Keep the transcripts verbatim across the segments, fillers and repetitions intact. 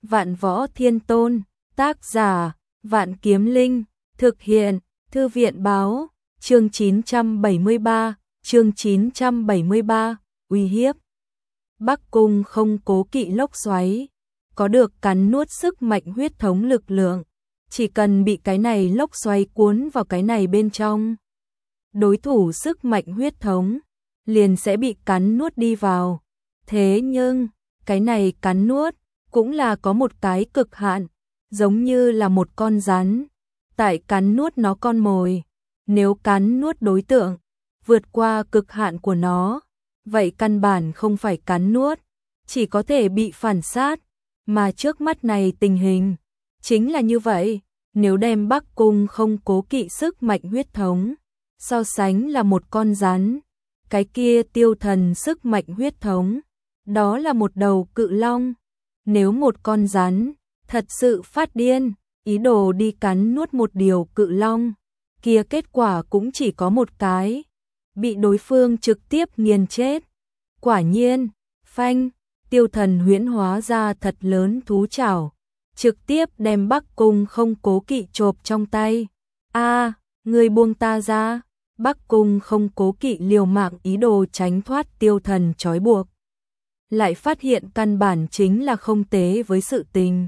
Vạn Võ Thiên Tôn, tác giả, Vạn Kiếm Linh, thực hiện, Thư viện báo, chương chín trăm bảy mươi ba, chương chín trăm bảy mươi ba, uy hiếp. Bắc Cung không cố kỵ lốc xoáy, có được cắn nuốt sức mạnh huyết thống lực lượng, chỉ cần bị cái này lốc xoáy cuốn vào cái này bên trong. Đối thủ sức mạnh huyết thống, liền sẽ bị cắn nuốt đi vào. Thế nhưng, cái này cắn nuốt, cũng là có một cái cực hạn, giống như là một con rắn, tại cắn nuốt nó con mồi. Nếu cắn nuốt đối tượng, vượt qua cực hạn của nó, vậy căn bản không phải cắn nuốt, chỉ có thể bị phản sát, mà trước mắt này tình hình, chính là như vậy. Nếu đem Bắc Cung không cố kỵ sức mạnh huyết thống, so sánh là một con rắn, cái kia Tiêu Thần sức mạnh huyết thống, đó là một đầu cự long. Nếu một con rắn thật sự phát điên, ý đồ đi cắn nuốt một điều cự long, kia kết quả cũng chỉ có một cái, bị đối phương trực tiếp nghiền chết. Quả nhiên, phanh, Tiêu Thần huyễn hóa ra thật lớn thú chảo, trực tiếp đem Bắc Cung không cố kỵ chộp trong tay. A, người buông ta ra. Bắc Cung không cố kỵ liều mạng ý đồ tránh thoát Tiêu Thần trói buộc, lại phát hiện căn bản chính là không tế với sự tình.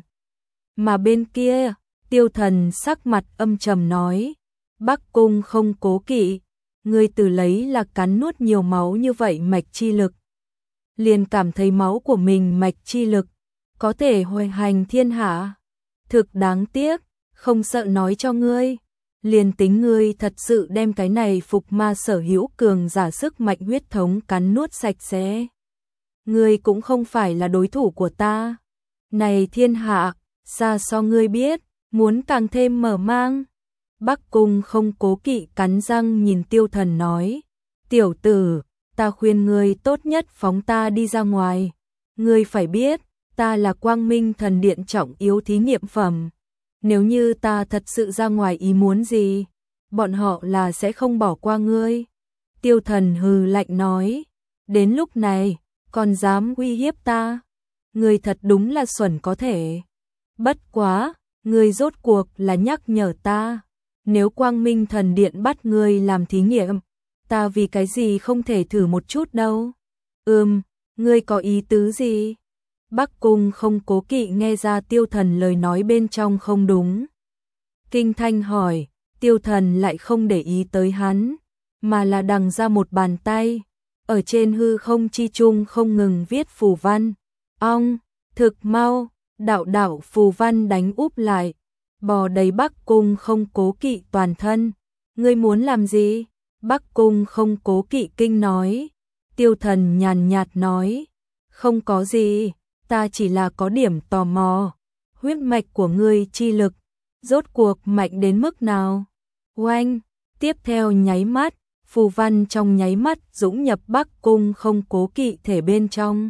Mà bên kia, Tiêu Thần sắc mặt âm trầm nói, Bắc Cung không cố kỵ, ngươi từ lấy là cắn nuốt nhiều máu như vậy mạch chi lực, liền cảm thấy máu của mình mạch chi lực có thể hoành hành thiên hạ. Thực đáng tiếc, không sợ nói cho ngươi, liền tính ngươi thật sự đem cái này phục ma sở hữu cường giả sức mạnh huyết thống cắn nuốt sạch sẽ, ngươi cũng không phải là đối thủ của ta. Này thiên hạ, xa so ngươi biết, muốn càng thêm mở mang. Bắc Cung không cố kỵ cắn răng nhìn Tiêu Thần nói, tiểu tử, ta khuyên ngươi tốt nhất phóng ta đi ra ngoài. Ngươi phải biết, ta là Quang Minh Thần Điện trọng yếu thí nghiệm phẩm. Nếu như ta thật sự ra ngoài ý muốn gì, bọn họ là sẽ không bỏ qua ngươi. Tiêu Thần hừ lạnh nói, đến lúc này, còn dám uy hiếp ta? Ngươi thật đúng là xuẩn có thể. Bất quá, ngươi rốt cuộc là nhắc nhở ta. Nếu Quang Minh Thần Điện bắt ngươi làm thí nghiệm, ta vì cái gì không thể thử một chút đâu? Ừm, ngươi có ý tứ gì? Bắc Cung không cố kỵ nghe ra Tiêu Thần lời nói bên trong không đúng. Kinh thanh hỏi, Tiêu Thần lại không để ý tới hắn, mà là đằng ra một bàn tay, ở trên hư không chi trung không ngừng viết phù văn. Ong, thực mau, đạo đạo phù văn đánh úp lại, bò đầy Bắc Cung không cố kỵ toàn thân. Ngươi muốn làm gì? Bắc Cung không cố kỵ kinh nói. Tiêu Thần nhàn nhạt nói, không có gì, ta chỉ là có điểm tò mò, huyết mạch của ngươi chi lực, rốt cuộc mạnh đến mức nào? Oanh, tiếp theo nháy mắt, phù văn trong nháy mắt dũng nhập Bắc Cung không cố kỵ thể bên trong.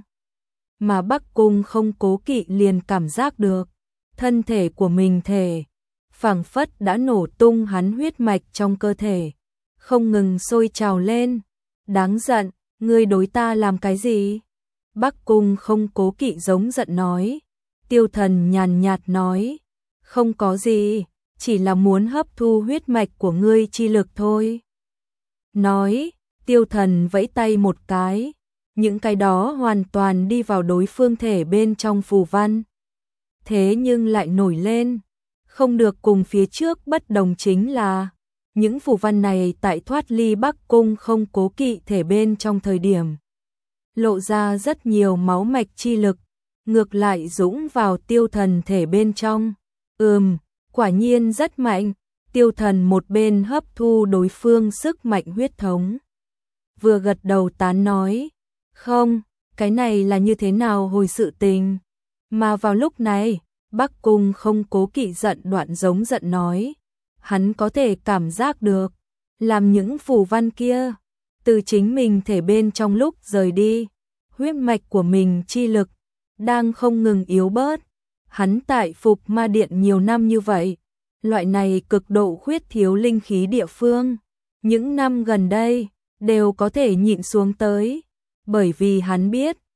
Mà Bắc Cung không cố kỵ liền cảm giác được, thân thể của mình thể, phảng phất đã nổ tung, hắn huyết mạch trong cơ thể, không ngừng sôi trào lên. Đáng giận, ngươi đối ta làm cái gì? Bắc Cung không cố kỵ giống giận nói. Tiêu Thần nhàn nhạt nói, không có gì, chỉ là muốn hấp thu huyết mạch của ngươi chi lực thôi. Nói, Tiêu Thần vẫy tay một cái, những cái đó hoàn toàn đi vào đối phương thể bên trong phù văn. Thế nhưng lại nổi lên, không được cùng phía trước bất đồng chính là, những phù văn này tại thoát ly Bắc Cung không cố kỵ thể bên trong thời điểm, lộ ra rất nhiều máu mạch chi lực, ngược lại dũng vào Tiêu Thần thể bên trong. Ừm, quả nhiên rất mạnh. Tiêu Thần một bên hấp thu đối phương sức mạnh huyết thống, vừa gật đầu tán nói, không, cái này là như thế nào hồi sự tình? Mà vào lúc này, Bắc Cung không cố kỵ giận đoạn giống giận nói, hắn có thể cảm giác được, làm những phù văn kia từ chính mình thể bên trong lúc rời đi, huyết mạch của mình chi lực đang không ngừng yếu bớt. Hắn tại Phục Ma Điện nhiều năm như vậy, loại này cực độ khuyết thiếu linh khí địa phương, những năm gần đây đều có thể nhịn xuống tới, bởi vì hắn biết,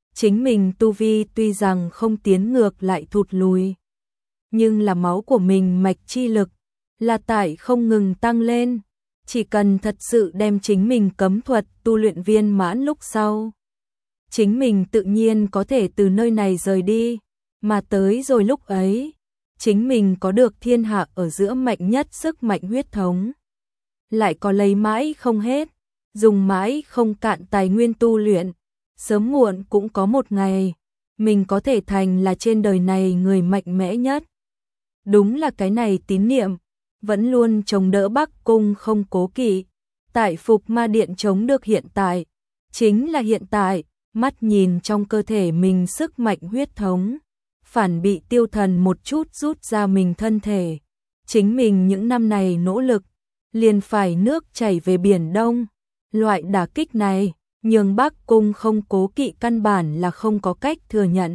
chính mình tu vi tuy rằng không tiến ngược lại thụt lùi, nhưng là máu của mình mạch chi lực là tại không ngừng tăng lên, chỉ cần thật sự đem chính mình cấm thuật tu luyện viên mãn lúc sau, chính mình tự nhiên có thể từ nơi này rời đi, mà tới rồi lúc ấy, chính mình có được thiên hạ ở giữa mạnh nhất sức mạnh huyết thống, lại có lấy mãi không hết, dùng mãi không cạn tài nguyên tu luyện, sớm muộn cũng có một ngày, mình có thể thành là trên đời này người mạnh mẽ nhất. Đúng là cái này tín niệm, vẫn luôn chống đỡ Bắc Cung không cố kỵ, tại Phục Ma Điện chống được hiện tại, chính là hiện tại, mắt nhìn trong cơ thể mình sức mạnh huyết thống, phản bị Tiêu Thần một chút rút ra mình thân thể, chính mình những năm này nỗ lực, liền phải nước chảy về biển Đông, loại đả kích này, nhường Bắc Cung không cố kỵ căn bản là không có cách thừa nhận.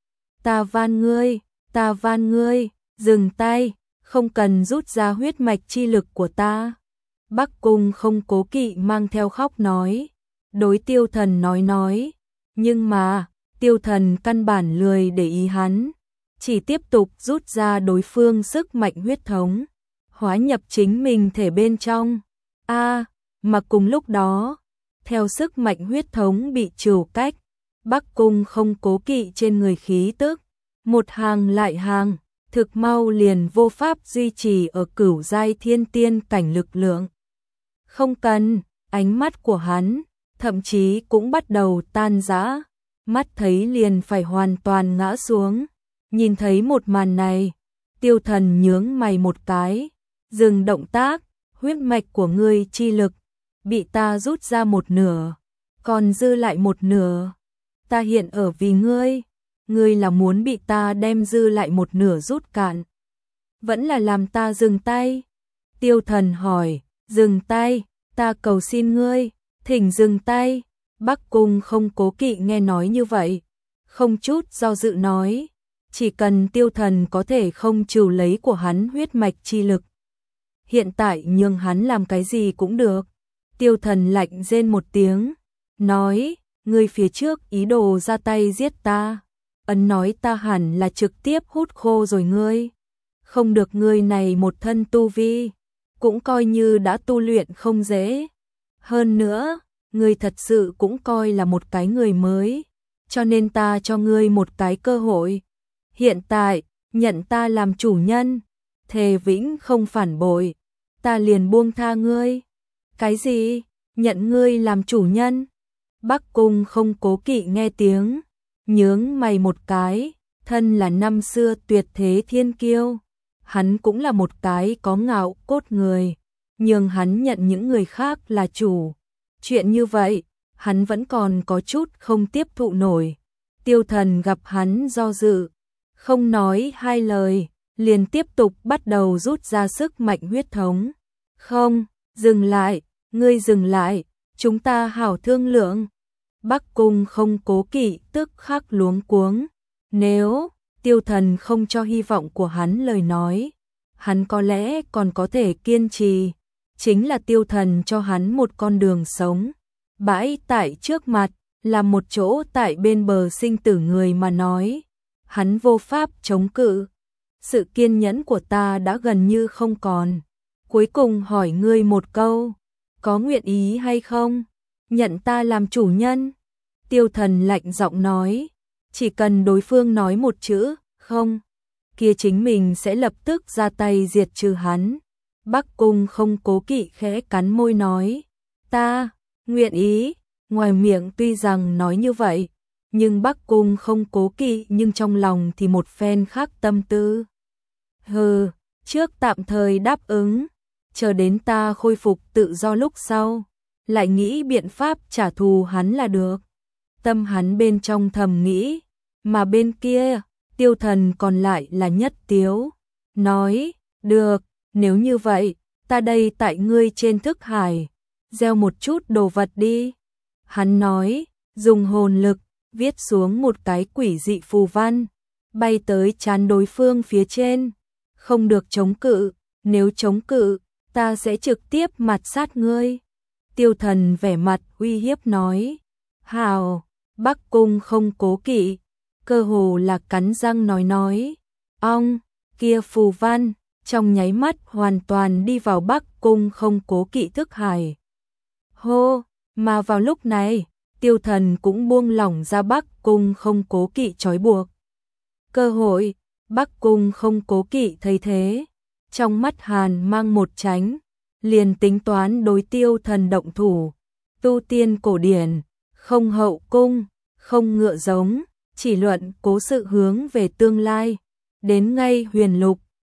Ta van ngươi, ta van ngươi, dừng tay, không cần rút ra huyết mạch chi lực của ta. Bắc Cung không cố kỵ mang theo khóc nói, đối Tiêu Thần nói nói, nhưng mà, Tiêu Thần căn bản lười để ý hắn, chỉ tiếp tục rút ra đối phương sức mạnh huyết thống, hóa nhập chính mình thể bên trong. A, mà cùng lúc đó, theo sức mạnh huyết thống bị trừ cách, Bắc Cung không cố kỵ trên người khí tức, một hàng lại hàng, thực mau liền vô pháp duy trì ở cửu giai thiên tiên cảnh lực lượng. Không cần, ánh mắt của hắn, thậm chí cũng bắt đầu tan rã, mắt thấy liền phải hoàn toàn ngã xuống. Nhìn thấy một màn này, Tiêu Thần nhướng mày một cái, dừng động tác, huyết mạch của ngươi chi lực, bị ta rút ra một nửa, còn dư lại một nửa. Ta hiện ở vì ngươi, ngươi là muốn bị ta đem dư lại một nửa rút cạn, vẫn là làm ta dừng tay? Tiêu Thần hỏi, dừng tay, ta cầu xin ngươi, thỉnh dừng tay. Bắc Cung không cố kỵ nghe nói như vậy, không chút do dự nói, chỉ cần Tiêu Thần có thể không trừ lấy của hắn huyết mạch chi lực, hiện tại nhường hắn làm cái gì cũng được. Tiêu Thần lạnh rên một tiếng, nói, ngươi phía trước ý đồ ra tay giết ta, ấn nói ta hẳn là trực tiếp hút khô rồi ngươi, không được, ngươi này một thân tu vi, cũng coi như đã tu luyện không dễ. Hơn nữa, ngươi thật sự cũng coi là một cái người mới, cho nên ta cho ngươi một cái cơ hội. Hiện tại, nhận ta làm chủ nhân, thề vĩnh không phản bội, ta liền buông tha ngươi. Cái gì? Nhận ngươi làm chủ nhân? Bắc Cung không cố kỵ nghe tiếng, nhướng mày một cái, thân là năm xưa tuyệt thế thiên kiêu, hắn cũng là một cái có ngạo cốt người, nhưng hắn nhận những người khác là chủ. Chuyện như vậy, hắn vẫn còn có chút không tiếp thụ nổi. Tiêu Thần gặp hắn do dự, không nói hai lời, liền tiếp tục bắt đầu rút ra sức mạnh huyết thống. Không, dừng lại, ngươi dừng lại, chúng ta hảo thương lượng. Bắc Cung không cố kỵ tức khắc luống cuống. Nếu Tiêu Thần không cho hy vọng của hắn lời nói, hắn có lẽ còn có thể kiên trì. Chính là Tiêu Thần cho hắn một con đường sống, bãi tại trước mặt, là một chỗ tại bên bờ sinh tử người mà nói, hắn vô pháp chống cự. Sự kiên nhẫn của ta đã gần như không còn. Cuối cùng hỏi ngươi một câu, có nguyện ý hay không? Nhận ta làm chủ nhân? Tiêu Thần lạnh giọng nói, chỉ cần đối phương nói một chữ, không, kia chính mình sẽ lập tức ra tay diệt trừ hắn. Bắc Cung không cố kỵ khẽ cắn môi nói, ta, nguyện ý. Ngoài miệng tuy rằng nói như vậy, nhưng Bắc Cung không cố kỵ nhưng trong lòng thì một phen khác tâm tư. Hừ, trước tạm thời đáp ứng, chờ đến ta khôi phục tự do lúc sau, lại nghĩ biện pháp trả thù hắn là được. Tâm hắn bên trong thầm nghĩ, mà bên kia, Tiêu Thần còn lại là nhất tiếu, nói, được, nếu như vậy, ta đây tại ngươi trên thức hải, gieo một chút đồ vật đi. Hắn nói, dùng hồn lực, viết xuống một cái quỷ dị phù văn, bay tới trán đối phương phía trên, không được chống cự, nếu chống cự, ta sẽ trực tiếp mạt sát ngươi. Tiêu Thần vẻ mặt uy hiếp nói, hào, Bắc Cung không cố kỵ, cơ hồ là cắn răng nói nói, ong, kia phù văn, trong nháy mắt hoàn toàn đi vào Bắc Cung không cố kỵ thức hải. Hô, mà vào lúc này, Tiêu Thần cũng buông lỏng ra Bắc Cung không cố kỵ trói buộc. Cơ hội, Bắc Cung không cố kỵ thấy thế, trong mắt hàn mang một tránh, liền tính toán đối Tiêu Thần động thủ. Tu tiên cổ điển, không hậu cung, không ngựa giống, chỉ luận cố sự hướng về tương lai. Đến ngay huyền lục,